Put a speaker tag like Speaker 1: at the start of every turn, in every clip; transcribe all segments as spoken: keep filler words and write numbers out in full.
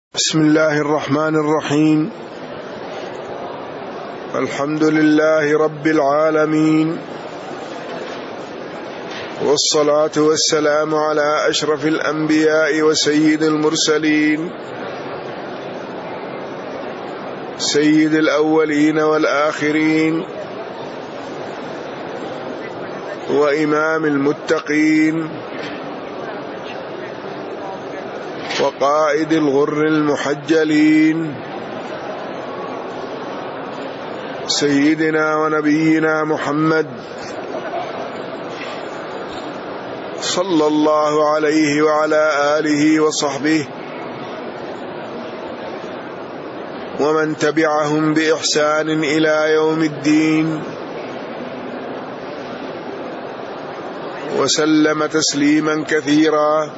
Speaker 1: بسم الله الرحمن الرحيم. الحمد لله رب العالمين، والصلاة والسلام على أشرف الأنبياء وسيد المرسلين، سيد الأولين والآخرين، وإمام المتقين، وقائد الغر المحجلين، سيدنا ونبينا محمد صلى الله عليه وعلى آله وصحبه ومن تبعهم بإحسان إلى يوم الدين، وسلم تسليما كثيرا.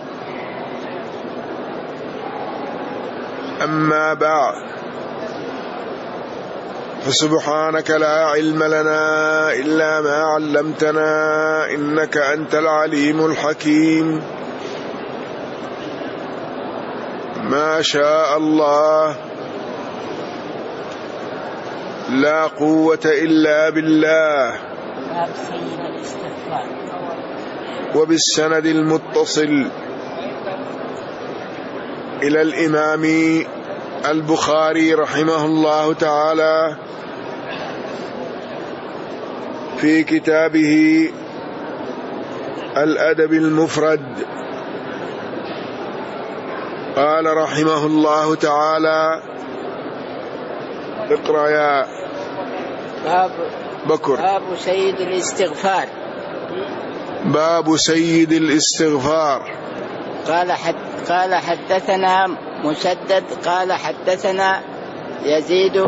Speaker 1: أما بعد، فسبحانك لا علم لنا إلا ما علمتنا، إنك أنت العليم الحكيم. ما شاء الله، لا قوة إلا بالله. وبالسند المتصل إلى الإمام البخاري رحمه الله تعالى في كتابه الأدب المفرد، قال رحمه الله تعالى: اقرأ يا
Speaker 2: باب
Speaker 1: بكر.
Speaker 2: باب سيد الاستغفار.
Speaker 1: باب سيد الاستغفار.
Speaker 2: قال حد قال حدثنا مسدد قال حدثنا يزيد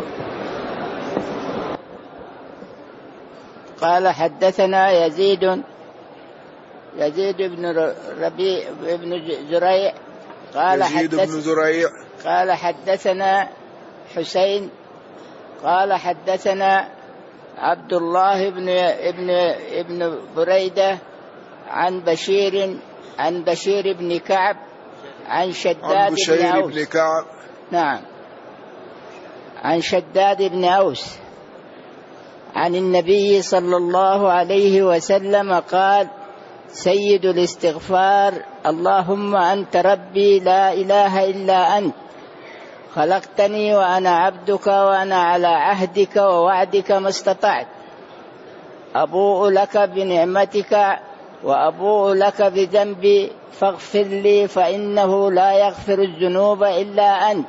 Speaker 2: قال حدثنا يزيد يزيد بن ربيع بن زريع قال
Speaker 1: يزيد بن زريع
Speaker 2: قال حدثنا حسين قال حدثنا عبد الله بن ابن ابن بريدة عن بشير عن بشير بن كعب عن شداد بن أوس.
Speaker 1: بن كعب
Speaker 2: نعم عن شداد بن أوس عن النبي صلى الله عليه وسلم قال: سيد الاستغفار اللهم أنت ربي لا إله إلا أنت، خلقتني وأنا عبدك وأنا على عهدك ووعدك ما استطعت، أبوء لك بنعمتك وأبوء لك بذنبي فاغفر لي فإنه لا يغفر الذنوب إلا أنت.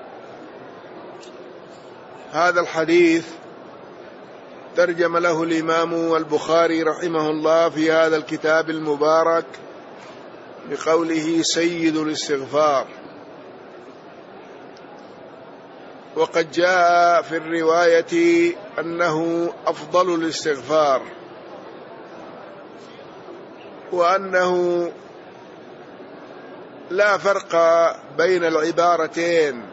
Speaker 1: هذا الحديث ترجم له الإمام البخاري رحمه الله في هذا الكتاب المبارك بقوله سيد الاستغفار. وقد جاء في الرواية أنه أفضل الاستغفار، وأنه لا فرق بين العبارتين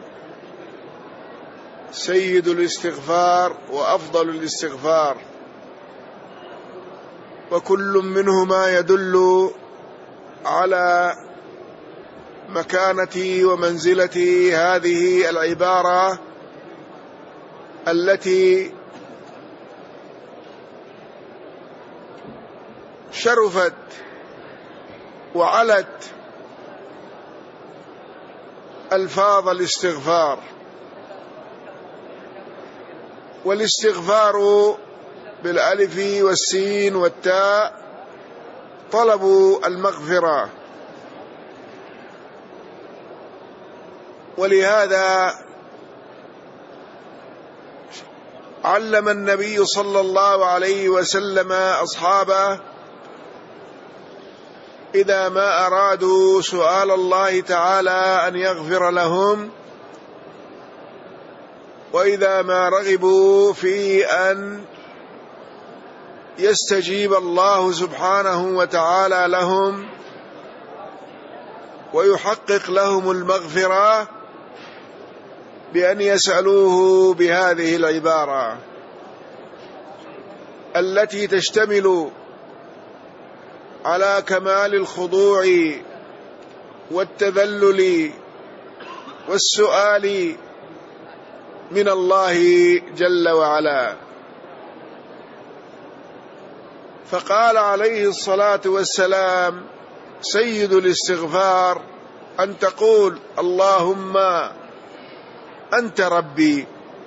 Speaker 1: سيد الاستغفار وأفضل الاستغفار، وكل منهما يدل على مكانة ومنزلة هذه العبارة التي شرفت وعلت ألفاظ الاستغفار. والاستغفار بالألف والسين والتاء طلب المغفرة، ولهذا علم النبي صلى الله عليه وسلم أصحابه إذا ما أرادوا سؤال الله تعالى أن يغفر لهم، وإذا ما رغبوا في أن يستجيب الله سبحانه وتعالى لهم ويحقق لهم المغفرة، بأن يسألوه بهذه العبارة التي تشتمل على كمال الخضوع والتذلل والسؤال من الله جل وعلا. فقال عليه الصلاة والسلام: سيد الاستغفار أن تقول اللهم أنت ربي،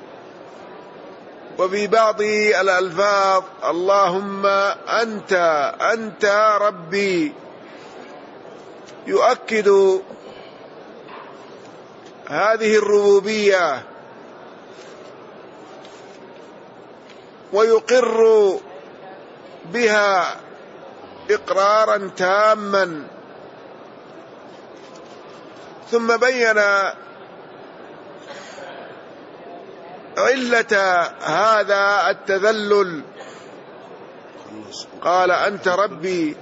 Speaker 1: وفي بعض الألفاظ اللهم أنت أنت ربي، يؤكد هذه الربوبية ويقر بها إقرارا تاما. ثم بين علة هذا التذلل، قال: أنت ربي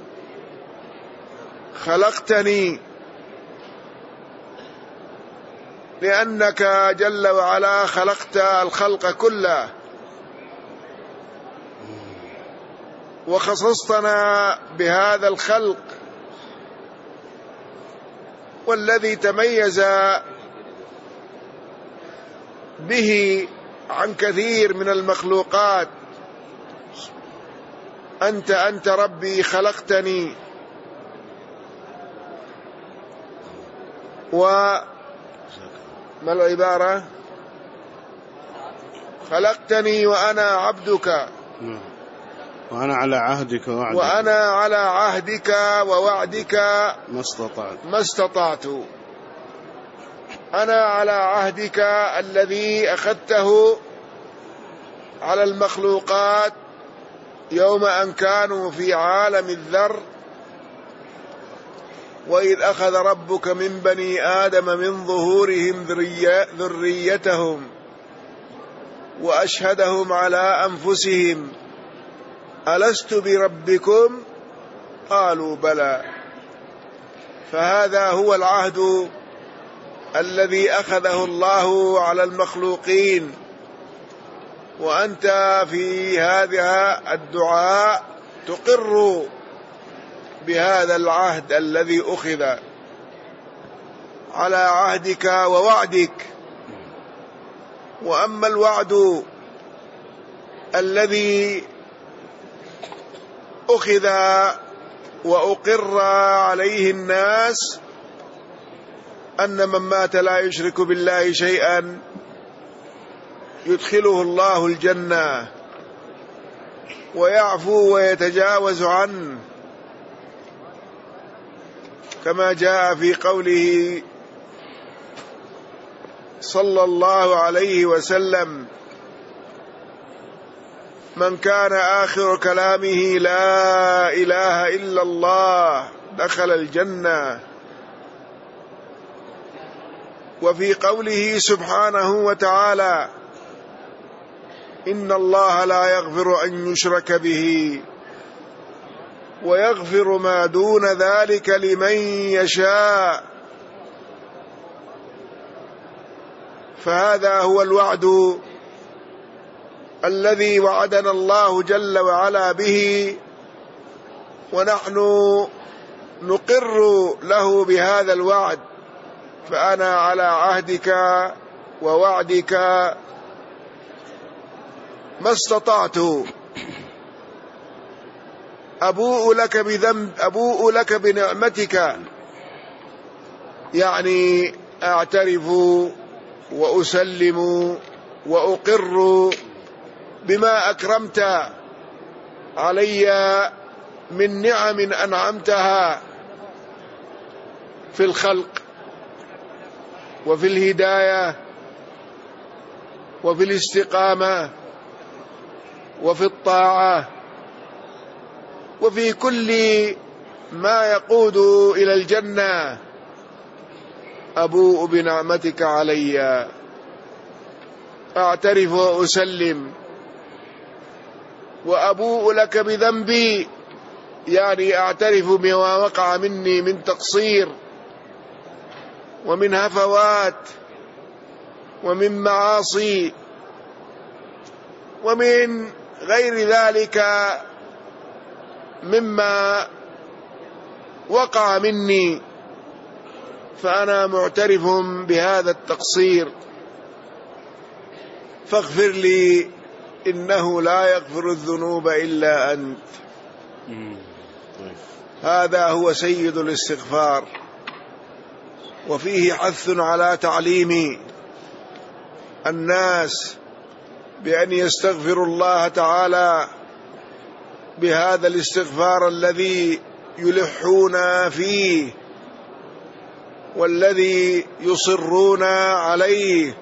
Speaker 1: خلقتني، لأنك جل وعلا خلقت الخلق كله، وخصصتنا بهذا الخلق، والذي تميز به عن كثير من المخلوقات. أنت أنت ربي خلقتني. وما العبارة؟ خلقتني وأنا عبدك،
Speaker 3: وأنا على عهدك ووعدك
Speaker 1: وأنا على عهدك ووعدك
Speaker 3: ما استطعت
Speaker 1: ما استطعت. أنا على عهدك الذي أخذته على المخلوقات يوم أن كانوا في عالم الذر، وإذ أخذ ربك من بني آدم من ظهورهم ذريتهم وأشهدهم على أنفسهم ألست بربكم قالوا بلى. فهذا هو العهد الذي أخذه الله على المخلوقين، وأنت في هذا الدعاء تقر بهذا العهد الذي أخذ على عهدك ووعدك. وأما الوعد الذي أخذ وأقر عليه الناس أن من مات لا يشرك بالله شيئا يدخله الله الجنة ويعفو ويتجاوز عنه، كما جاء في قوله صلى الله عليه وسلم: من كان آخر كلامه لا إله إلا الله دخل الجنة. وفي قوله سبحانه وتعالى: إن الله لا يغفر أن يشرك به ويغفر ما دون ذلك لمن يشاء. فهذا هو الوعد الذي وعدنا الله جل وعلا به، ونحن نقر له بهذا الوعد. فأنا على عهدك ووعدك ما استطعت. أبوء لك بذنب أبوء لك بنعمتك، يعني أعترف وأسلم وأقر بما أكرمت علي من نعم أنعمتها في الخلق وفي الهداية وفي الاستقامة وفي الطاعة وفي كل ما يقود إلى الجنة. أبوء بنعمتك علي، أعترف وأسلم، وأبوء لك بذنبي، يعني أعترف بما وقع مني من تقصير ومن هفوات ومن معاصي ومن غير ذلك مما وقع مني. فأنا معترف بهذا التقصير فاغفر لي إنه لا يغفر الذنوب إلا أنت. هذا هو سيد الاستغفار، وفيه حث على تعليم الناس بأن يستغفروا الله تعالى بهذا الاستغفار الذي يلحون فيه والذي يصرون عليه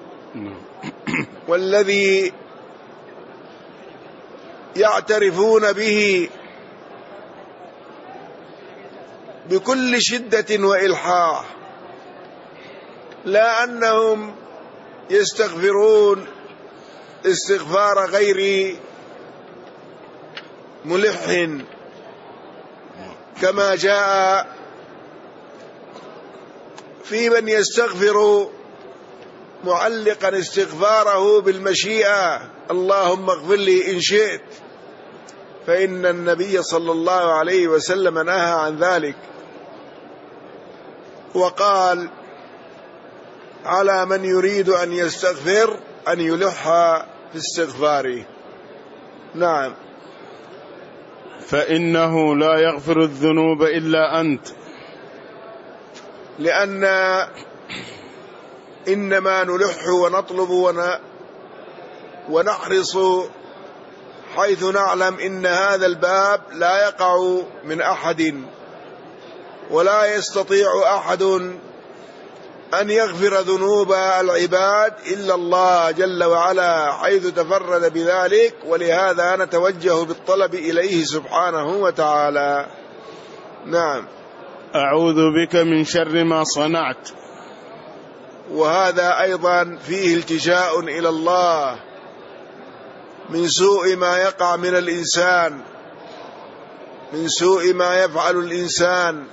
Speaker 1: والذي يعترفون به بكل شدة وإلحاح، لا أنهم يستغفرون استغفار غير ملح كما جاء في من يستغفر معلقا استغفاره بالمشيئة، اللهم اغفر لي إن شئت، فإن النبي صلى الله عليه وسلم نهى عن ذلك وقال على من يريد أن يستغفر أن يلح في استغفاره. نعم.
Speaker 3: فإنه لا يغفر الذنوب إلا أنت،
Speaker 1: لأن إنما نلح ونطلب ونحرص حيث نعلم إن هذا الباب لا يقع من أحد ولا يستطيع أحد أن يغفر ذنوب العباد إلا الله جل وعلا حيث تفرد بذلك، ولهذا نتوجه بالطلب إليه سبحانه وتعالى. نعم.
Speaker 3: أعوذ بك من شر ما صنعت،
Speaker 1: وهذا أيضا فيه التجاء إلى الله من سوء ما يقع من الإنسان، من سوء ما يفعل الإنسان،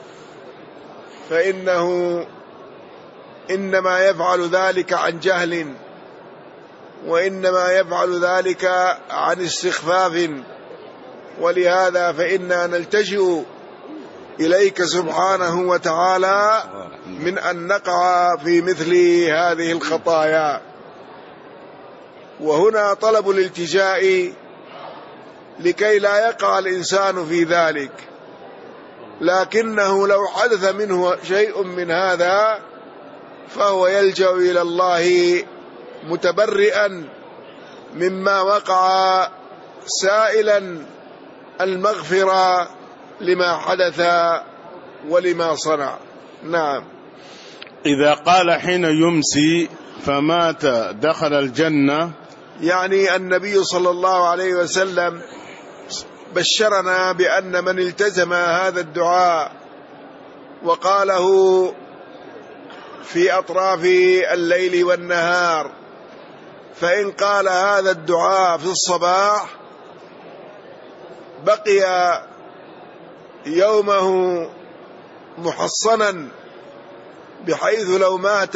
Speaker 1: فإنه إنما يفعل ذلك عن جهل، وإنما يفعل ذلك عن استخفاف، ولهذا فإنا نلتجئ إليك سبحانه وتعالى من أن نقع في مثل هذه الخطايا. وهنا طلب الالتجاء لكي لا يقع الإنسان في ذلك، لكنه لو حدث منه شيء من هذا فهو يلجأ إلى الله متبرئا مما وقع، سائلا المغفرة لما حدث ولما صنع. نعم.
Speaker 3: إذا قال حين يمسي فمات دخل الجنة،
Speaker 1: يعني النبي صلى الله عليه وسلم بشرنا بأن من التزم هذا الدعاء وقاله في أطراف الليل والنهار، فإن قال هذا الدعاء في الصباح بقي يومه محصنا، بحيث لو مات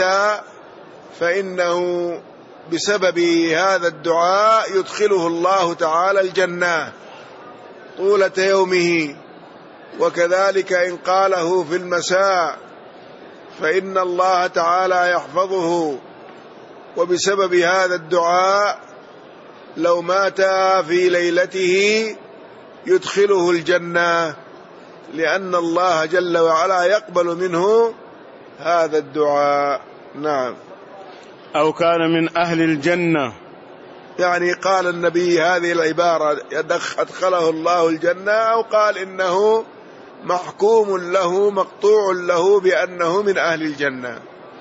Speaker 1: فإنه بسبب هذا الدعاء يدخله الله تعالى الجنة طولة يومه. وكذلك إن قاله في المساء فإن الله تعالى يحفظه، وبسبب هذا الدعاء لو مات في ليلته يدخله الجنة، لأن الله جل وعلا يقبل منه هذا الدعاء. نعم.
Speaker 3: أو كان من أهل الجنة،
Speaker 1: يعني قال النبي هذه العبارة أدخله الله الجنة، أو قال إنه محكوم له مقطوع له بأنه من أهل الجنة.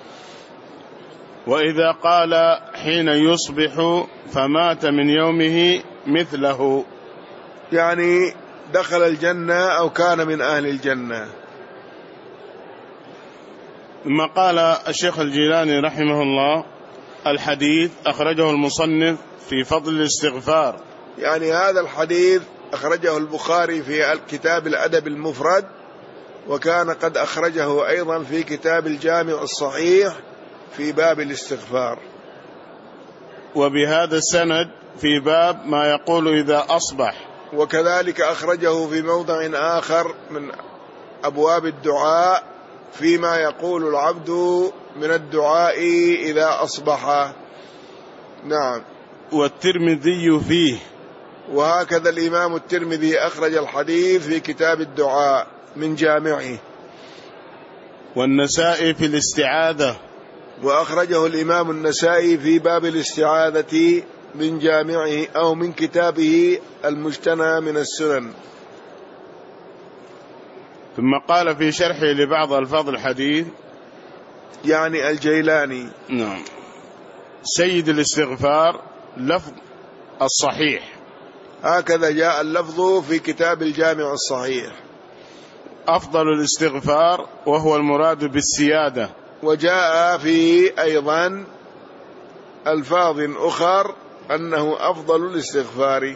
Speaker 3: وإذا قال حين يصبح فمات من يومه مثله،
Speaker 1: يعني دخل الجنة أو كان من أهل الجنة.
Speaker 3: ثم قال الشيخ الجيلاني رحمه الله: الحديث أخرجه المصنف في فضل الاستغفار.
Speaker 1: يعني هذا الحديث أخرجه البخاري في كتاب الأدب المفرد، وكان قد أخرجه أيضا في كتاب الجامع الصحيح في باب الاستغفار.
Speaker 3: وبهذا السند في باب ما يقول إذا أصبح،
Speaker 1: وكذلك أخرجه في موضع آخر من أبواب الدعاء فيما يقول العبد من الدعاء إذا أصبح. نعم.
Speaker 3: والترمذي فيه.
Speaker 1: وهكذا الإمام الترمذي أخرج الحديث في كتاب الدعاء من جامعه.
Speaker 3: والنسائي في الاستعاذة.
Speaker 1: وأخرجه الإمام النسائي في باب الاستعاذة من جامعه أو من كتابه المجتنى من السنن.
Speaker 3: ثم قال في شرحه لبعض ألفاظ الحديث،
Speaker 1: يعني الجيلاني،
Speaker 3: نعم، سيد الاستغفار لفظ الصحيح،
Speaker 1: هكذا جاء اللفظ في كتاب الجامع الصحيح.
Speaker 3: أفضل الاستغفار وهو المراد بالسيادة.
Speaker 1: وجاء في أيضا ألفاظ أخر أنه أفضل الاستغفار.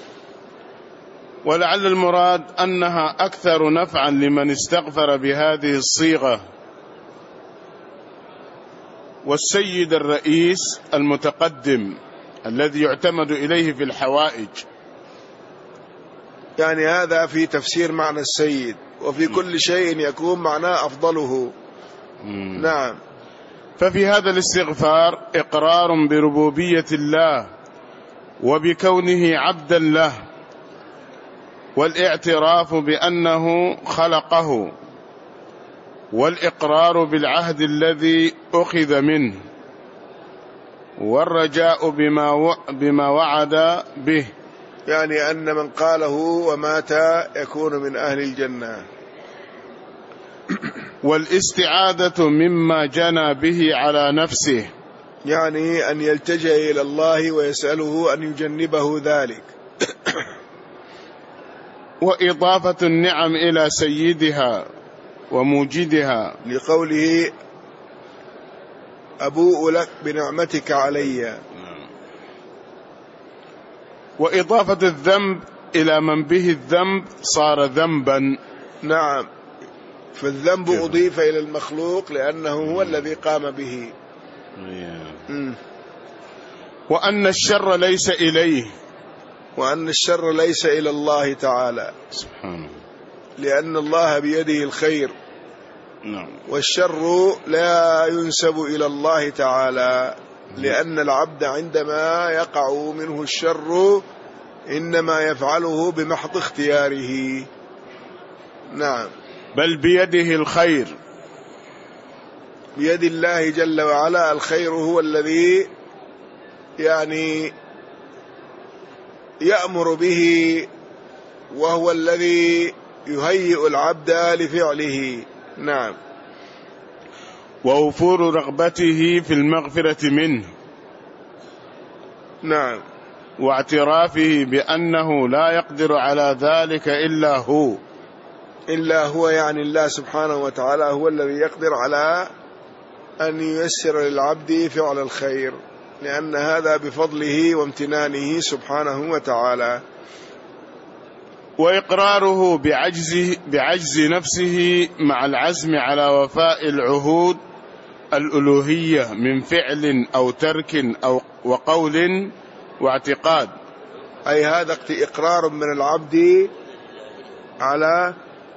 Speaker 3: ولعل المراد أنها أكثر نفعا لمن استغفر بهذه الصيغة. والسيد الرئيس المتقدم الذي يعتمد إليه في الحوائج.
Speaker 1: يعني هذا في تفسير معنى السيد، وفي كل شيء يكون معناه أفضله.
Speaker 3: مم.
Speaker 1: نعم.
Speaker 3: ففي هذا الاستغفار إقرار بربوبية الله وبكونه عبدا له، والاعتراف بأنه خلقه، والإقرار بالعهد الذي أخذ منه، والرجاء بما بما وعد به،
Speaker 1: يعني أن من قاله ومات يكون من أهل الجنة.
Speaker 3: والاستعاذة مما جنى به على نفسه،
Speaker 1: يعني أن يلتجئ إلى الله ويسأله أن يجنبه ذلك.
Speaker 3: وإضافة النعم إلى سيدها وموجدها،
Speaker 1: لقوله أبوء لك بنعمتك علي.
Speaker 3: وإضافة الذنب إلى من به الذنب صار ذنبا.
Speaker 1: نعم، فالذنب أضيف إلى المخلوق لأنه هو الذي قام به.
Speaker 3: وأن الشر ليس إليه،
Speaker 1: وأن الشر ليس إلى الله تعالى
Speaker 3: سبحانه،
Speaker 1: لأن الله بيده الخير.
Speaker 3: نعم.
Speaker 1: والشر لا ينسب إلى الله تعالى، لأن العبد عندما يقع منه الشر إنما يفعله بمحض اختياره. نعم.
Speaker 3: بل بيده الخير،
Speaker 1: بيد الله جل وعلا الخير، هو الذي يعني يأمر به، وهو الذي يهيئ العبد لفعله. نعم.
Speaker 3: ووفور رغبته في المغفرة منه.
Speaker 1: نعم.
Speaker 3: واعترافه بأنه لا يقدر على ذلك إلا هو.
Speaker 1: إلا هو يعني الله سبحانه وتعالى هو الذي يقدر على أن ييسر للعبد فعل الخير، لأن هذا بفضله وامتنانه سبحانه وتعالى.
Speaker 3: وإقراره بعجز, بعجز نفسه مع العزم على وفاء العهود الألوهية من فعل أو ترك أو وقول واعتقاد.
Speaker 1: أي هذا إقرار من العبد على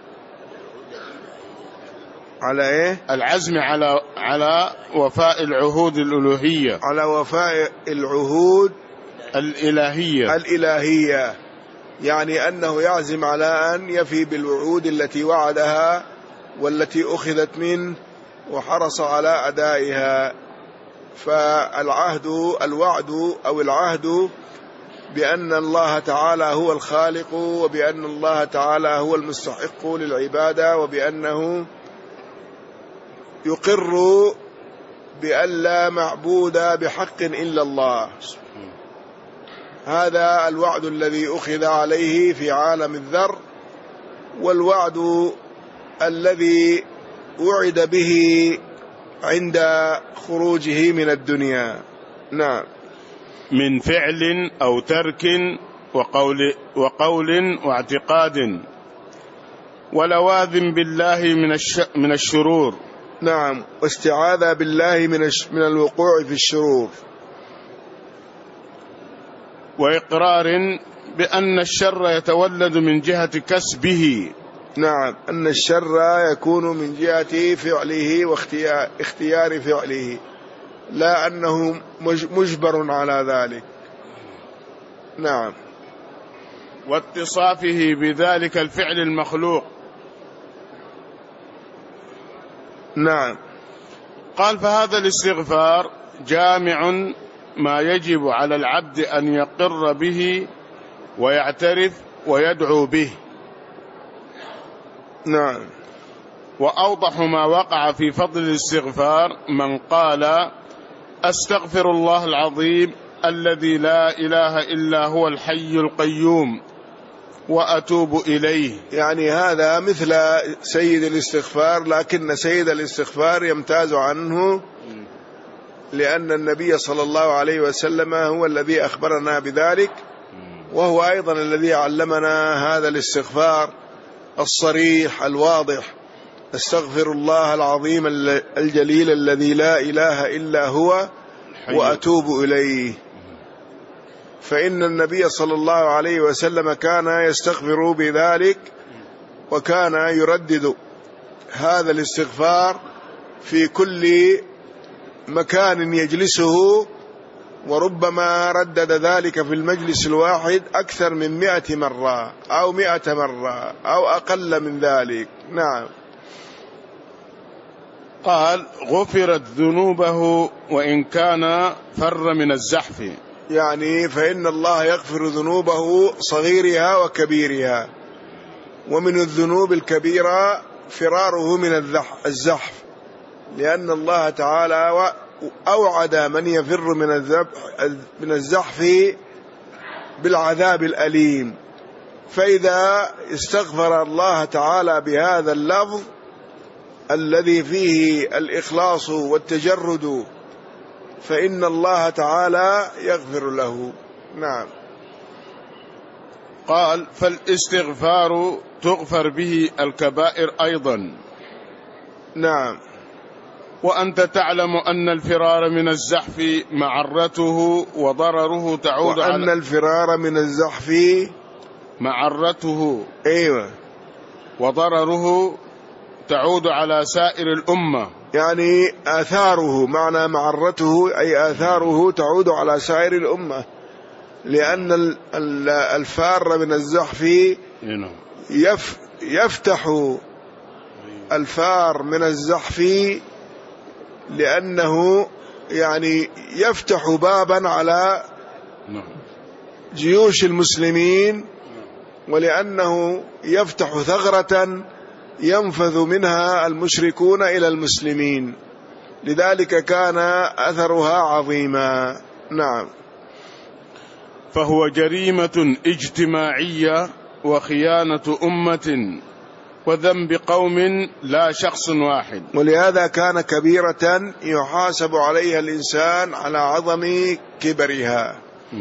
Speaker 1: على إيه؟
Speaker 3: العزم على على وفاء العهود الألوهية،
Speaker 1: على وفاء العهود
Speaker 3: الإلهية
Speaker 1: الإلهية يعني أنه يعزم على أن يفي بالوعود التي وعدها والتي أخذت منه وحرص على أدائها. فالعهد الوعد أو العهد بأن الله تعالى هو الخالق، وبأن الله تعالى هو المستحق للعبادة، وبأنه يقر بأن لا معبود بحق إلا الله. هذا الوعد الذي أخذ عليه في عالم الذر، والوعد الذي وعد به عند خروجه من الدنيا. نعم.
Speaker 3: من فعل أو ترك وقول, وقول واعتقاد، ولواذ بالله من, الش من الشرور.
Speaker 1: نعم. واستعاذ بالله من, من الوقوع في الشرور.
Speaker 3: وإقرار بأن الشر يتولد من جهة كسبه.
Speaker 1: نعم، أن الشر يكون من جهة فعله واختيار فعله، لا أنه مجبر على ذلك. نعم.
Speaker 3: واتصافه بذلك الفعل المخلوق.
Speaker 1: نعم.
Speaker 3: قال فهذا الاستغفار جامع ما يجب على العبد أن يقر به ويعترف ويدعو به.
Speaker 1: نعم.
Speaker 3: وأوضح ما وقع في فضل الاستغفار من قال أستغفر الله العظيم الذي لا إله إلا هو الحي القيوم وأتوب إليه.
Speaker 1: يعني هذا مثل سيد الاستغفار، لكن سيد الاستغفار يمتاز عنه لأن النبي صلى الله عليه وسلم هو الذي أخبرنا بذلك، وهو أيضا الذي علمنا هذا الاستغفار الصريح الواضح: استغفر الله العظيم الجليل الذي لا إله إلا هو وأتوب إليه. فإن النبي صلى الله عليه وسلم كان يستغفر بذلك، وكان يردد هذا الاستغفار في كل مكان يجلسه، وربما ردد ذلك في المجلس الواحد أكثر من مئة مرة أو مئة مرة أو أقل من ذلك. نعم.
Speaker 3: قال غفرت ذنوبه وإن كان فر من الزحف.
Speaker 1: يعني فإن الله يغفر ذنوبه صغيرها وكبيرها، ومن الذنوب الكبيرة فراره من الزحف، لأن الله تعالى أوعد من يفر من الزحف بالعذاب الأليم. فإذا استغفر الله تعالى بهذا اللفظ الذي فيه الإخلاص والتجرد فإن الله تعالى يغفر له. نعم.
Speaker 3: قال فالاستغفار تغفر به الكبائر أيضا.
Speaker 1: نعم.
Speaker 3: وأنت تعلم أن الفرار من الزحف معرته وضرره تعود
Speaker 1: وأن
Speaker 3: على
Speaker 1: الفرار من الزحف
Speaker 3: معرته
Speaker 1: أيوة
Speaker 3: وضرره تعود على سائر الأمة.
Speaker 1: يعني آثاره، معنى معرته أي آثاره تعود على سائر الأمة، لأن الفار من الزحف يفتح الفار من الزحف لأنه يعني يفتح بابا على جيوش المسلمين، ولأنه يفتح ثغرة ينفذ منها المشركون إلى المسلمين، لذلك كان أثرها عظيما. نعم.
Speaker 3: فهو جريمة اجتماعية وخيانة أمة وذنب قوم لا شخص واحد،
Speaker 1: ولهذا كان كبيرة يحاسب عليها الإنسان على عظم كبرها.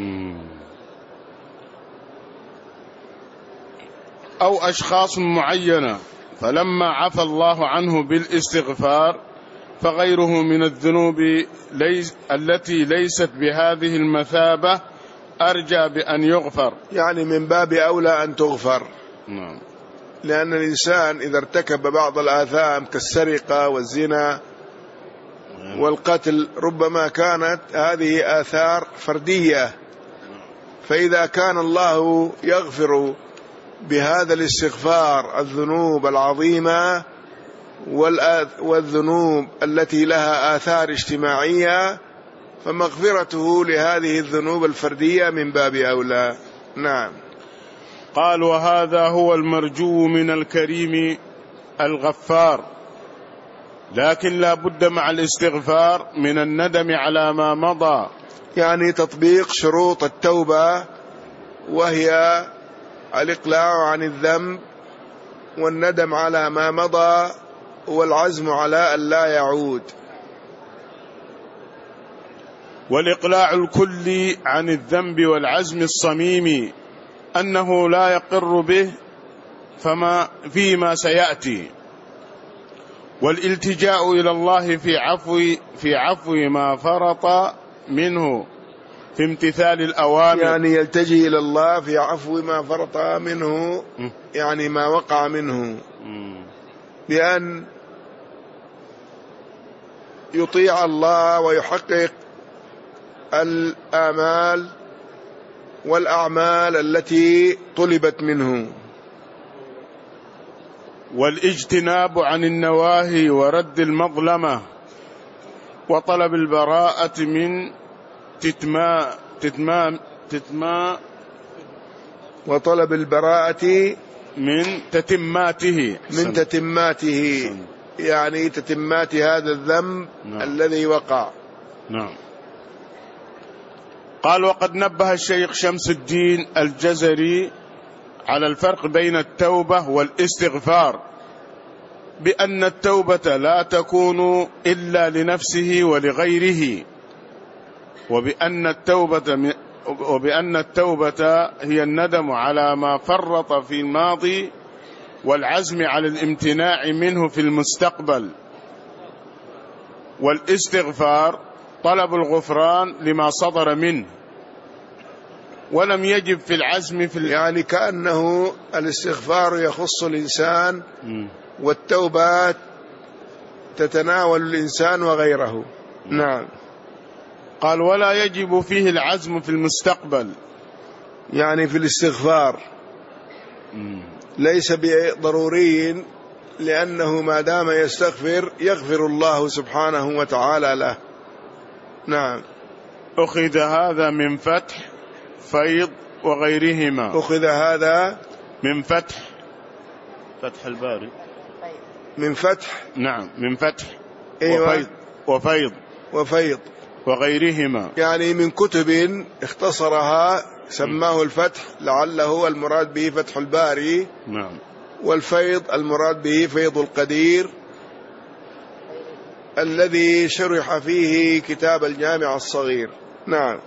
Speaker 3: أو أشخاص معينة، فلما عفى الله عنه بالاستغفار فغيره من الذنوب ليس التي ليست بهذه المثابة أرجى بأن يغفر،
Speaker 1: يعني من باب أولى أن تغفر.
Speaker 3: نعم.
Speaker 1: لأن الإنسان إذا ارتكب بعض الآثام كالسرقة والزنا والقتل ربما كانت هذه آثار فردية، فإذا كان الله يغفر بهذا الاستغفار الذنوب العظيمة والذنوب التي لها آثار اجتماعية، فمغفرته لهذه الذنوب الفردية من باب أولى. نعم.
Speaker 3: قال وهذا هو المرجو من الكريم الغفار، لكن لا بد مع الاستغفار من الندم على ما مضى،
Speaker 1: يعني تطبيق شروط التوبة، وهي الإقلاع عن الذنب والندم على ما مضى والعزم على أن لا يعود.
Speaker 3: والإقلاع الكلي عن الذنب والعزم الصميم أنه لا يقر به فما فيما سيأتي، والالتجاء إلى الله في عفو في عفو ما فرط منه في امتثال الأوامر،
Speaker 1: يعني يلتجي إلى الله في عفو ما فرط منه، يعني ما وقع منه، بأن يطيع الله ويحقق الآمال والأعمال التي طلبت منه.
Speaker 3: والاجتناب عن النواهي ورد المظلمة وطلب البراءة من تتمام تتمام تتمام
Speaker 1: وطلب البراءة
Speaker 3: من تتماته
Speaker 1: من تتماته يعني تتمات هذا الذنب
Speaker 3: نعم.
Speaker 1: الذي وقع.
Speaker 3: نعم. قال وقد نبه الشيخ شمس الدين الجزري على الفرق بين التوبة والاستغفار، بأن التوبة لا تكون إلا لنفسه ولغيره، وبأن التوبة وبأن التوبة هي الندم على ما فرط في الماضي والعزم على الامتناع منه في المستقبل. والاستغفار طلب الغفران لما صدر منه ولم يجب في العزم في
Speaker 1: يعني كأنه الاستغفار يخص الإنسان والتوبة تتناول الإنسان وغيره. نعم.
Speaker 3: قال ولا يجب فيه العزم في المستقبل،
Speaker 1: يعني في الاستغفار ليس بضروري، لأنه ما دام يستغفر يغفر الله سبحانه وتعالى له. نعم.
Speaker 3: أخذ هذا من فتح فيض وغيرهما.
Speaker 1: أخذ هذا
Speaker 3: من فتح فتح الباري
Speaker 1: من فتح
Speaker 3: نعم من فتح
Speaker 1: أيوة.
Speaker 3: وفيض وفيض
Speaker 1: وفيض
Speaker 3: وغيرهما،
Speaker 1: يعني من كتب اختصرها سماه الفتح، لعله المراد به فتح الباري.
Speaker 3: نعم.
Speaker 1: والفيض المراد به فيض القدير الذي شرح فيه كتاب الجامع الصغير. نعم.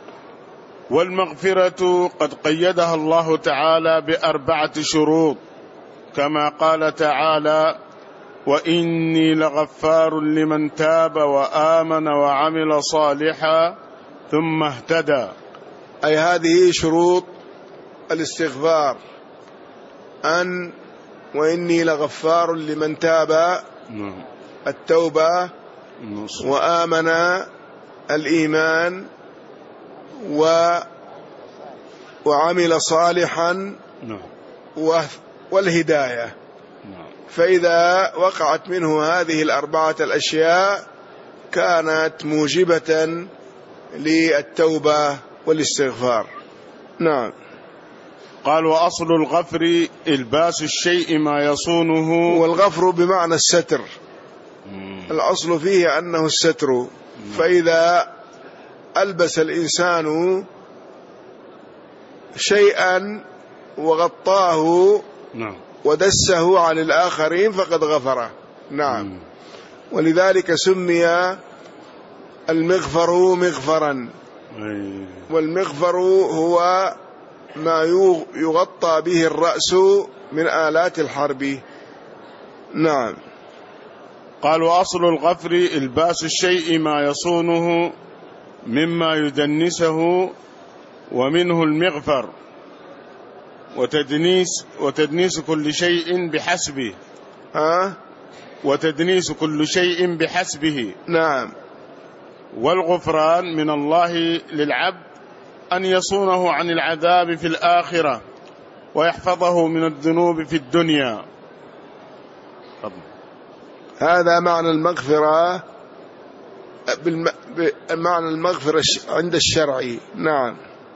Speaker 3: والمغفرة قد قيدها الله تعالى بأربعة شروط، كما قال تعالى وإني لغفار لمن تاب وآمن وعمل صالحا ثم اهتدى.
Speaker 1: أي هذه شروط الاستغفار، أن وإني لغفار لمن تاب التوبة وآمن الإيمان و وعمل صالحا والهداية. فإذا وقعت منه هذه الأربعة الأشياء كانت موجبة للتوبة والاستغفار. نعم.
Speaker 3: قال وأصل الغفر إلباس الشيء ما يصونه،
Speaker 1: والغفر بمعنى الستر، الأصل فيه أنه الستر، فإذا ألبس الإنسان شيئا وغطاه ودسه عن الآخرين فقد غفره. نعم. ولذلك سمي المغفر مغفرا، والمغفر هو ما يغطى به الرأس من آلات الحرب. نعم.
Speaker 3: قال وأصل الغفر إلباس الشيء ما يصونه مما يدنسه، ومنه المغفر، وتدنيس وتدنيس كل شيء بحسبه
Speaker 1: ها
Speaker 3: وتدنيس كل شيء بحسبه.
Speaker 1: نعم.
Speaker 3: والغفران من الله للعبد أن يصونه عن العذاب في الآخرة ويحفظه من الذنوب في الدنيا.
Speaker 1: هذا معنى المغفرة، معنى المغفرة عند الشرع. نعم.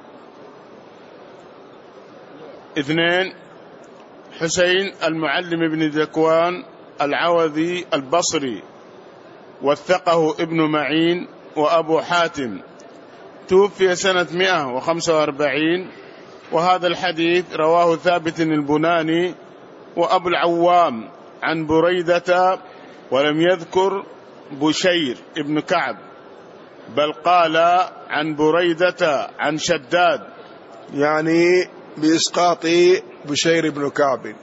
Speaker 3: اثنين، حسين المعلم بن ذكوان العوذي البصري، وثقه ابن معين وأبو حاتم، توفي سنة مئة وخمسة وأربعين، وهذا الحديث رواه ثابت البناني وأبو العوام عن بريدة، ولم يذكر بشير ابن كعب، بل قال عن بريدة عن شداد،
Speaker 1: يعني بإسقاط بشير بن كعب.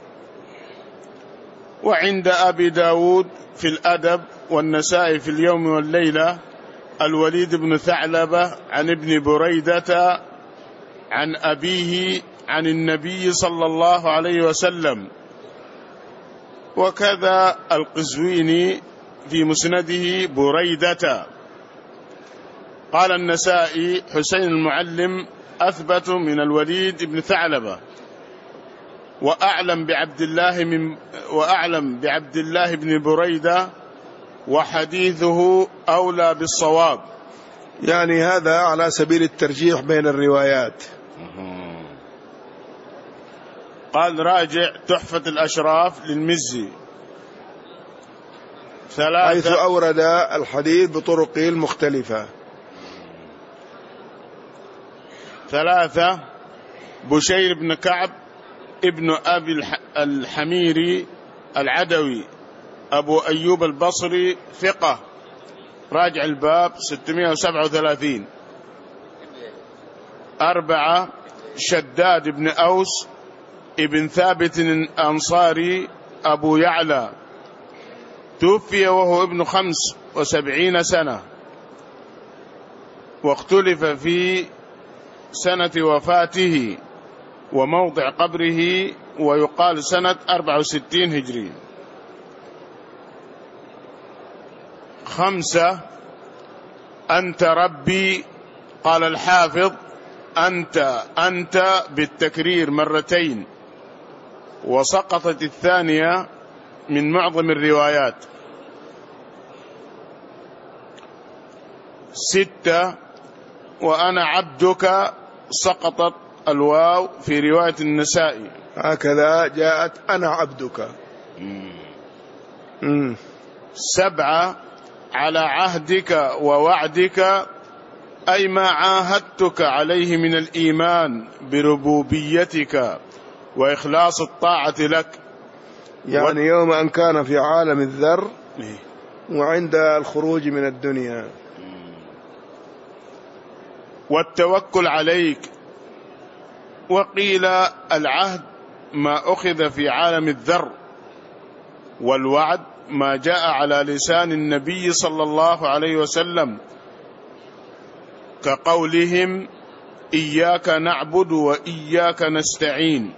Speaker 3: وعند أبي داود في الأدب والنسائي في اليوم والليلة الوليد بن ثعلبة عن ابن بريدة عن أبيه عن النبي صلى الله عليه وسلم. وكذا القزويني في مسنده بريدة. قال النسائي حسين المعلم أثبت من الوليد بن ثعلبة، وأعلم بعبد الله من وأعلم بعبد الله بن بريدة، وحديثه أولى بالصواب.
Speaker 1: يعني هذا على سبيل الترجيح بين الروايات.
Speaker 3: قال راجع تحفة الأشراف للمزي.
Speaker 1: حيث أورد الحديث بطرقه المختلفة.
Speaker 3: ثلاثة بشير بن كعب ابن أبي الحميري العدوي أبو أيوب البصري ثقة، راجع الباب ستمائة وسبعة وثلاثين. أربعة شداد بن أوس ابن ثابت الأنصاري أبو يعلى، توفي وهو ابن خمس وسبعين سنة، واختلف في سنة وفاته وموضع قبره، ويقال سنة أربعة وستين هجري. خمسة أنت ربي، قال الحافظ أنت أنت بالتكرير مرتين، وسقطت الثانية من معظم الروايات. ستة وأنا عبدك، سقطت الواو في رواية النسائي،
Speaker 1: هكذا جاءت أنا عبدك.
Speaker 3: مم. سبعة على عهدك ووعدك، أي ما عاهدتك عليه من الإيمان بربوبيتك وإخلاص الطاعة لك.
Speaker 1: يعني يوم أن كان في عالم الذر وعند الخروج من الدنيا.
Speaker 3: والتوكل عليك. وقيل العهد ما أخذ في عالم الذر، والوعد ما جاء على لسان النبي صلى الله عليه وسلم، كقولهم إياك نعبد وإياك نستعين،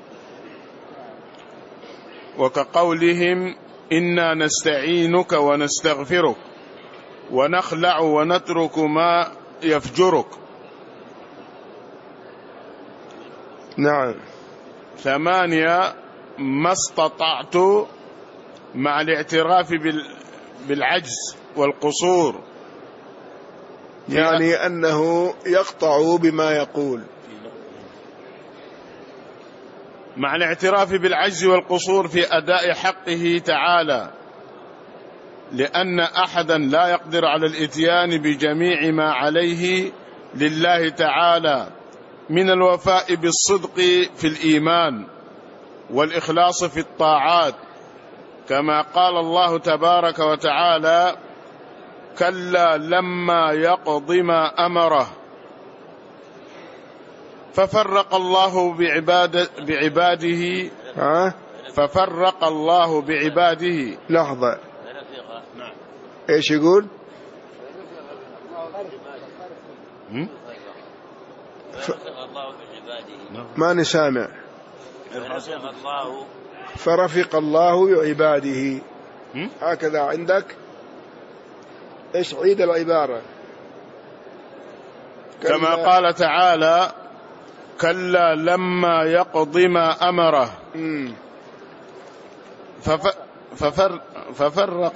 Speaker 3: وكقولهم إنا نستعينك ونستغفرك ونخلع ونترك ما يفجرك.
Speaker 1: نعم.
Speaker 3: ثمانية ما استطعت، مع الاعتراف بالعجز والقصور،
Speaker 1: يعني أنه يقطع بما يقول،
Speaker 3: مع الاعتراف بالعجز والقصور في أداء حقه تعالى، لأن أحدا لا يقدر على الإتيان بجميع ما عليه لله تعالى من الوفاء بالصدق في الإيمان والإخلاص في الطاعات، كما قال الله تبارك وتعالى كلا لما يقض ما أمره. ففرق الله بعباده, بعباده
Speaker 1: ها؟
Speaker 3: ففرق الله بعباده.
Speaker 1: لحظة، ايش يقول؟ ف... ما نسامع. فرفق الله بعباده، هكذا عندك؟ ايش عيد العبارة؟
Speaker 3: كما قال تعالى كلا لما يقض ما أمره. فف... ففر... ففرق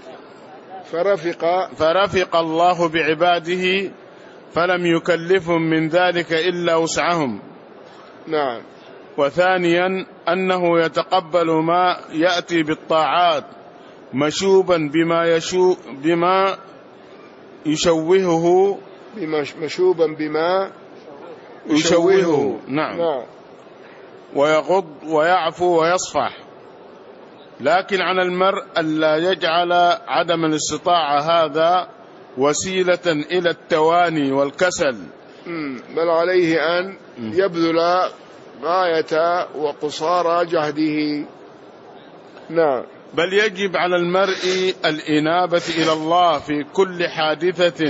Speaker 1: فرفق
Speaker 3: فرفق الله بعباده فلم يكلفهم من ذلك إلا وسعهم.
Speaker 1: نعم.
Speaker 3: وثانيا أنه يتقبل ما يأتي بالطاعات مشوبا بما يشو بما يشوهه
Speaker 1: مشوبا بما
Speaker 3: يشوهه. نعم.
Speaker 1: نعم.
Speaker 3: ويغض ويعفو ويصفح، لكن على المرء ألا يجعل عدم الاستطاعة هذا وسيلة إلى التواني والكسل،
Speaker 1: بل عليه أن يبذل غاية وقصارى جهده. نعم.
Speaker 3: بل يجب على المرء الإنابة إلى الله في كل حادثة،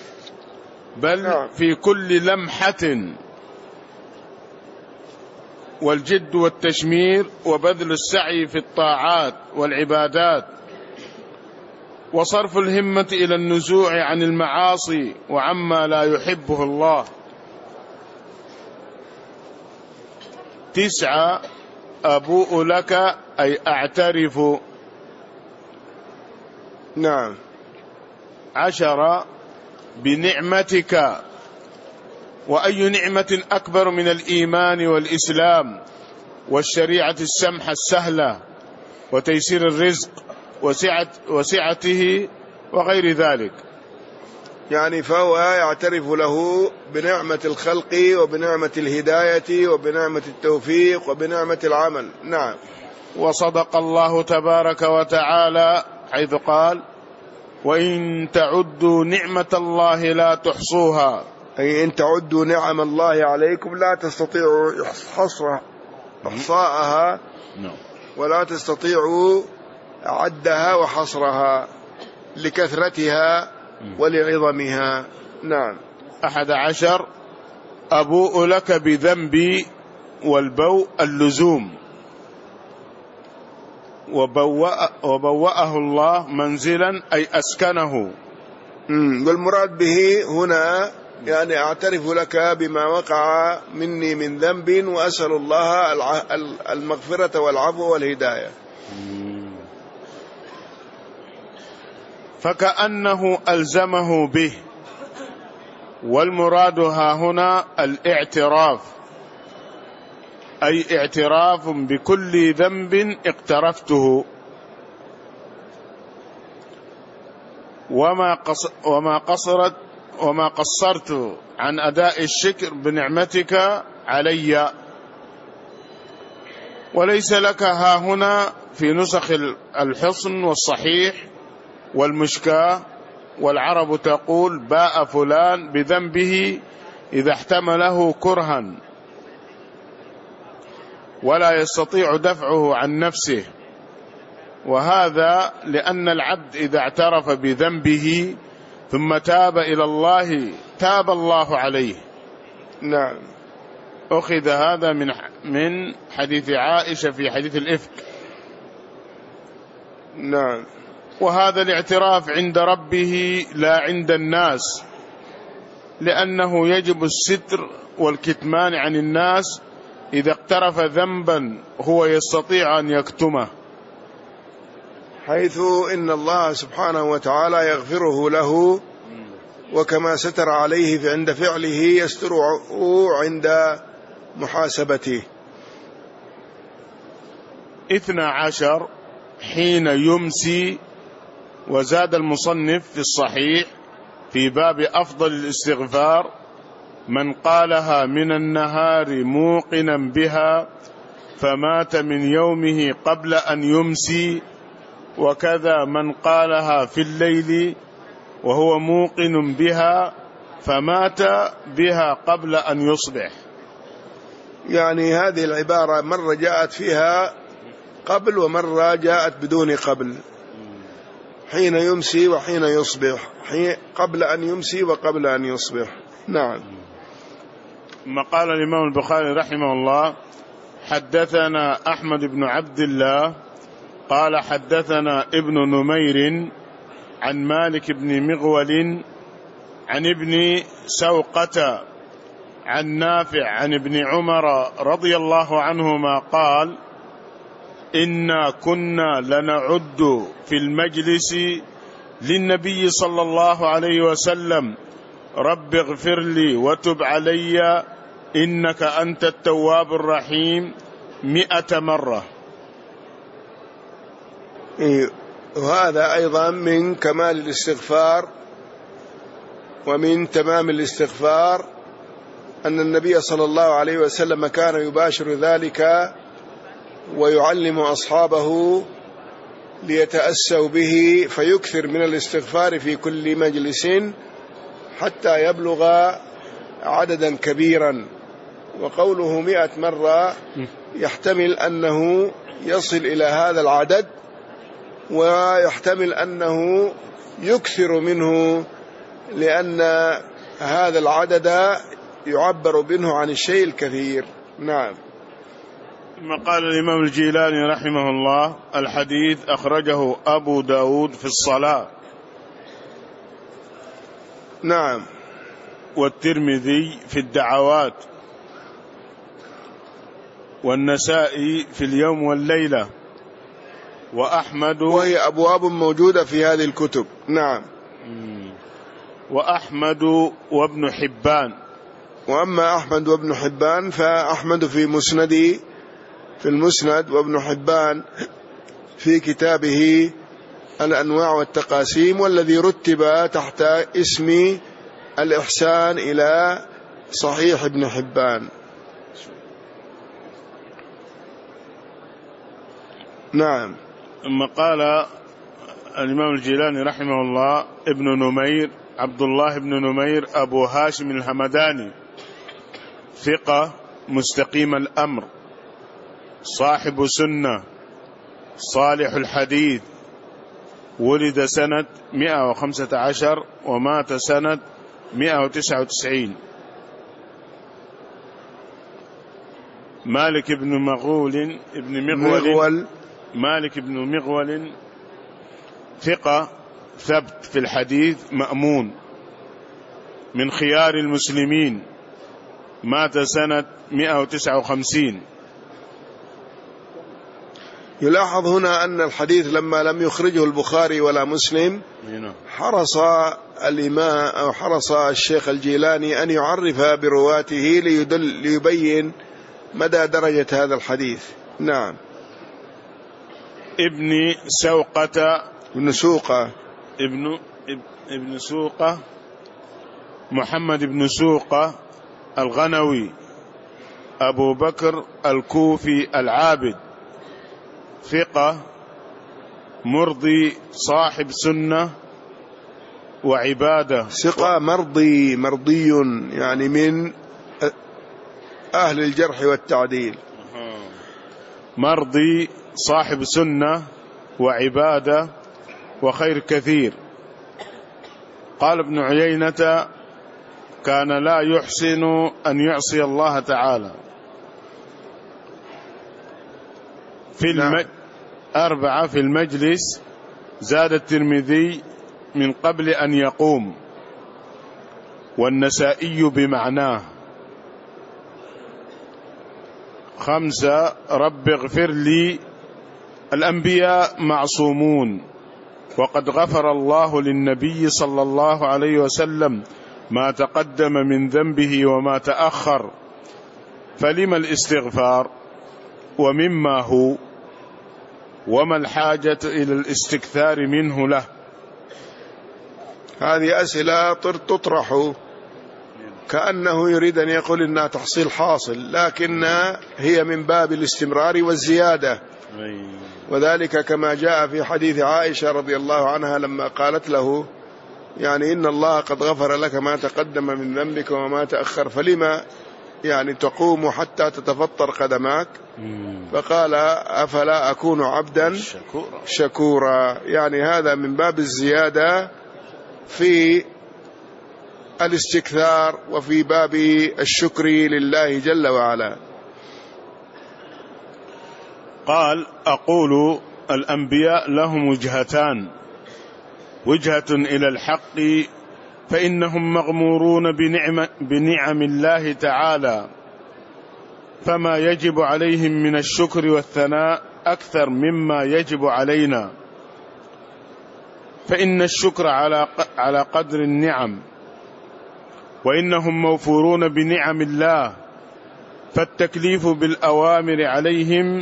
Speaker 3: بل في كل لمحة، والجد والتشمير وبذل السعي في الطاعات والعبادات، وصرف الهمة إلى النزوع عن المعاصي وعما لا يحبه الله. تسعة، أبوء لك أي أعترف.
Speaker 1: نعم.
Speaker 3: عشرة، بنعمتك. وأي نعمة أكبر من الإيمان والإسلام والشريعة السمحة السهلة وتيسير الرزق وسعة وسعته وغير ذلك.
Speaker 1: يعني فهو يعترف له بنعمة الخلق وبنعمة الهداية وبنعمة التوفيق وبنعمة العمل. نعم.
Speaker 3: وصدق الله تبارك وتعالى حيث قال: وإن تعدوا نعمة الله لا تحصوها.
Speaker 1: أي إن تعدوا نعم الله عليكم لا تستطيعوا حصرها إحصاءها ولا تستطيعوا عدها وحصرها لكثرتها ولعظمها. نعم.
Speaker 3: أحد عشر، أبوء لك بذنبي، والبوء اللزوم، وبوأ وبوأه الله منزلا أي أسكنه.
Speaker 1: والمراد به هنا يعني أعترف لك بما وقع مني من ذنب وأسأل الله المغفرة والعفو والهداية.
Speaker 3: فكأنه ألزمه به، والمراد ها هنا الاعتراف، أي اعتراف بكل ذنب اقترفته، وما قص وما قصرت وما قصرت عن أداء الشكر بنعمتك علي. وليس لك ها هنا في نسخ الحصن والصحيح والمشكاة، والعرب تقول: باء فلان بذنبه إذا احتمله كرها ولا يستطيع دفعه عن نفسه. وهذا لأن العبد إذا اعترف بذنبه ثم تاب إلى الله تاب الله عليه.
Speaker 1: نعم.
Speaker 3: أخذ هذا من من حديث عائشة في حديث الإفك.
Speaker 1: نعم.
Speaker 3: وهذا الاعتراف عند ربه لا عند الناس، لأنه يجب الستر والكتمان عن الناس إذا اقترف ذنبا هو يستطيع أن يكتمه،
Speaker 1: حيث إن الله سبحانه وتعالى يغفره له، وكما ستر عليه عند فعله يستره عند محاسبته.
Speaker 3: اثنى عشر، حين يمسي. وزاد المصنف في الصحيح في باب أفضل الاستغفار: من قالها من النهار موقنا بها فمات من يومه قبل أن يمسي، وكذا من قالها في الليل وهو موقن بها فمات بها قبل أن يصبح.
Speaker 1: يعني هذه العبارة مرة جاءت فيها قبل ومرة جاءت بدون قبل، حين يمسي وحين يصبح، قبل أن يمسي وقبل أن يصبح. نعم.
Speaker 3: ما قال الإمام البخاري رحمه الله: حدثنا أحمد بن عبد الله قال حدثنا ابن نمير عن مالك بن مغول عن ابن سوقة عن نافع عن ابن عمر رضي الله عنهما قال: إنا كنا لنعد في المجلس للنبي صلى الله عليه وسلم: رب اغفر لي وتب علي إنك أنت التواب الرحيم مئة مرة.
Speaker 1: وهذا أيضا من كمال الاستغفار ومن تمام الاستغفار أن النبي صلى الله عليه وسلم كان يباشر ذلك ويعلم أصحابه ليتأسوا به، فيكثر من الاستغفار في كل مجلس حتى يبلغ عددا كبيرا. وقوله مئة مرة يحتمل أنه يصل إلى هذا العدد ويحتمل أنه يكثر منه، لأن هذا العدد يعبر منه عن الشيء الكثير. نعم.
Speaker 3: ثم قال الإمام الجيلاني رحمه الله: الحديث أخرجه أبو داود في الصلاة.
Speaker 1: نعم.
Speaker 3: والترمذي في الدعوات، والنسائي في اليوم والليلة، وأحمد،
Speaker 1: وهي أبواب موجودة في هذه الكتب. نعم.
Speaker 3: وأحمد وابن حبان.
Speaker 1: وأما أحمد وابن حبان فأحمد في مسندي في المسند، وابن حبان في كتابه الأنواع والتقاسيم، والذي رتب تحت اسم الإحسان إلى صحيح ابن حبان. نعم.
Speaker 3: ثم قال الإمام الجيلاني رحمه الله: ابن نمير، عبد الله بن نمير أبو هاشم الهمداني، ثقة مستقيم الأمر، صاحب سنة، صالح الحديث، ولد سنة مئة وخمسة عشر ومات سنة مئة وتسعة وتسعين. مالك بن مغول ابن مغول,
Speaker 1: مغول
Speaker 3: مالك بن مغول ثقة ثبت في الحديث، مأمون، من خيار المسلمين، مات سنة مئة وتسعة وخمسين.
Speaker 1: يلاحظ هنا أن الحديث لما لم يخرجه البخاري ولا مسلم حرص الإمام أو حرص الشيخ الجيلاني أن يعرف برواته ليدل ليبين مدى درجة هذا الحديث. نعم.
Speaker 3: ابن سوقة
Speaker 1: ابن سوقة
Speaker 3: ابن ابن سوقة محمد بن سوقة الغنوي، أبو بكر الكوفي العابد، ثقة مرضي، صاحب سنة وعبادة.
Speaker 1: ثقة مرضي، مرضي يعني من أهل الجرح والتعديل.
Speaker 3: مرضي، صاحب سنة وعبادة وخير كثير. قال ابن عيينة: كان لا يحسن أن يعصي الله تعالى. في الم... أربعة في المجلس، زاد الترمذي: من قبل أن يقوم، والنسائي بمعناه. خمسة: رب اغفر لي. الأنبياء معصومون، وقد غفر الله للنبي صلى الله عليه وسلم ما تقدم من ذنبه وما تأخر، فلما الاستغفار؟ ومما هو؟ وما الحاجة إلى الاستكثار منه له؟
Speaker 1: هذه أسئلة تطرح كأنه يريد أن يقول إنها تحصيل حاصل، لكن هي من باب الاستمرار والزيادة، وذلك كما جاء في حديث عائشة رضي الله عنها لما قالت له: يعني إن الله قد غفر لك ما تقدم من ذنبك وما تأخر، فلما يعني تقوم حتى تتفطر قدماك؟ فقال: أفلا أكون عبدا شكورا, شكورا. يعني هذا من باب الزيادة في الاستكثار وفي باب الشكر لله جل وعلا.
Speaker 3: قال: أقول الأنبياء لهم وجهتان: وجهة إلى الحق فإنهم مغمورون بنعم, بنعم الله تعالى، فما يجب عليهم من الشكر والثناء أكثر مما يجب علينا، فإن الشكر على على قدر النعم، وإنهم موفورون بنعم الله، فالتكليف بالأوامر عليهم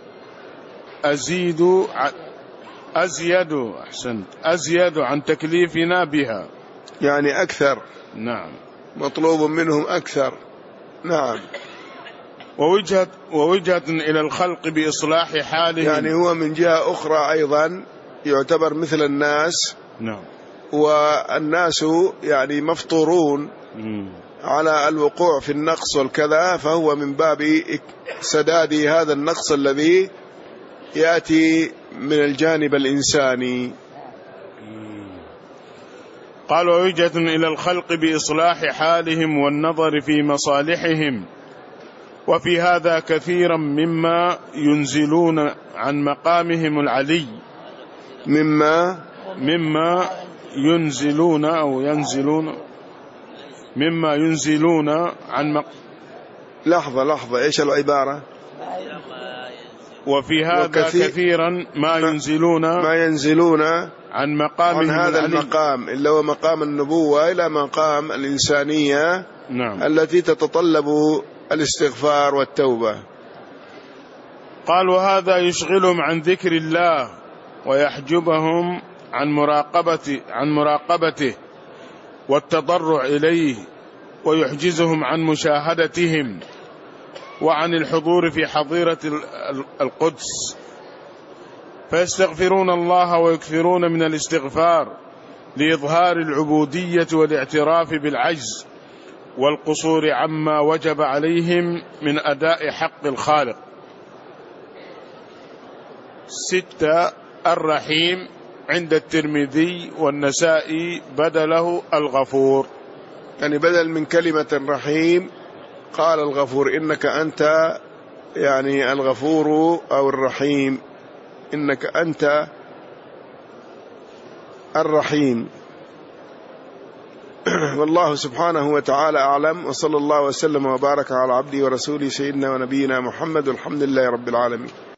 Speaker 3: أزيد أزيد أحسنت أزيد عن تكليفنا بها،
Speaker 1: يعني أكثر.
Speaker 3: نعم.
Speaker 1: مطلوب منهم أكثر. نعم.
Speaker 3: ووجهة, ووجهة إلى الخلق بإصلاح حالهم،
Speaker 1: يعني هو من جهة أخرى أيضا يعتبر مثل الناس.
Speaker 3: نعم.
Speaker 1: والناس يعني مفطورون مم. على الوقوع في النقص والكذا، فهو من باب سداد هذا النقص الذي يأتي من الجانب الإنساني.
Speaker 3: قال ووجهة إلى الخلق بإصلاح حالهم والنظر في مصالحهم، وفي هذا كثيرا مما ينزلون عن مقامهم العلي
Speaker 1: مما
Speaker 3: مما ينزلون أو ينزلون مما ينزلون عن مق...
Speaker 1: لحظة لحظة إيش العبارة؟
Speaker 3: وفي هذا وكثير كثيرا ما ينزلون
Speaker 1: ما ينزلون
Speaker 3: عن مقامهم
Speaker 1: عن هذا
Speaker 3: العلي.
Speaker 1: المقام اللي هو مقام النبوة إلى مقام الإنسانية. نعم. التي تتطلب الاستغفار والتوبة.
Speaker 3: قال وهذا يشغلهم عن ذكر الله ويحجبهم عن مراقبة عن مراقبته والتضرع إليه، ويحجزهم عن مشاهدتهم وعن الحضور في حظيرة القدس، فيستغفرون الله ويكثرون من الاستغفار لإظهار العبودية والاعتراف بالعجز والقصور عما وجب عليهم من أداء حق الخالق. ستة الرحيم عند الترمذي والنسائي بدله الغفور،
Speaker 1: يعني بدل من كلمة الرحيم قال الغفور، إنك أنت يعني الغفور أو الرحيم، إنك أنت الرحيم. والله سبحانه وتعالى أعلم، وصلى الله وسلم وبارك على عبده ورسوله سيدنا ونبينا محمد، والحمد لله رب العالمين.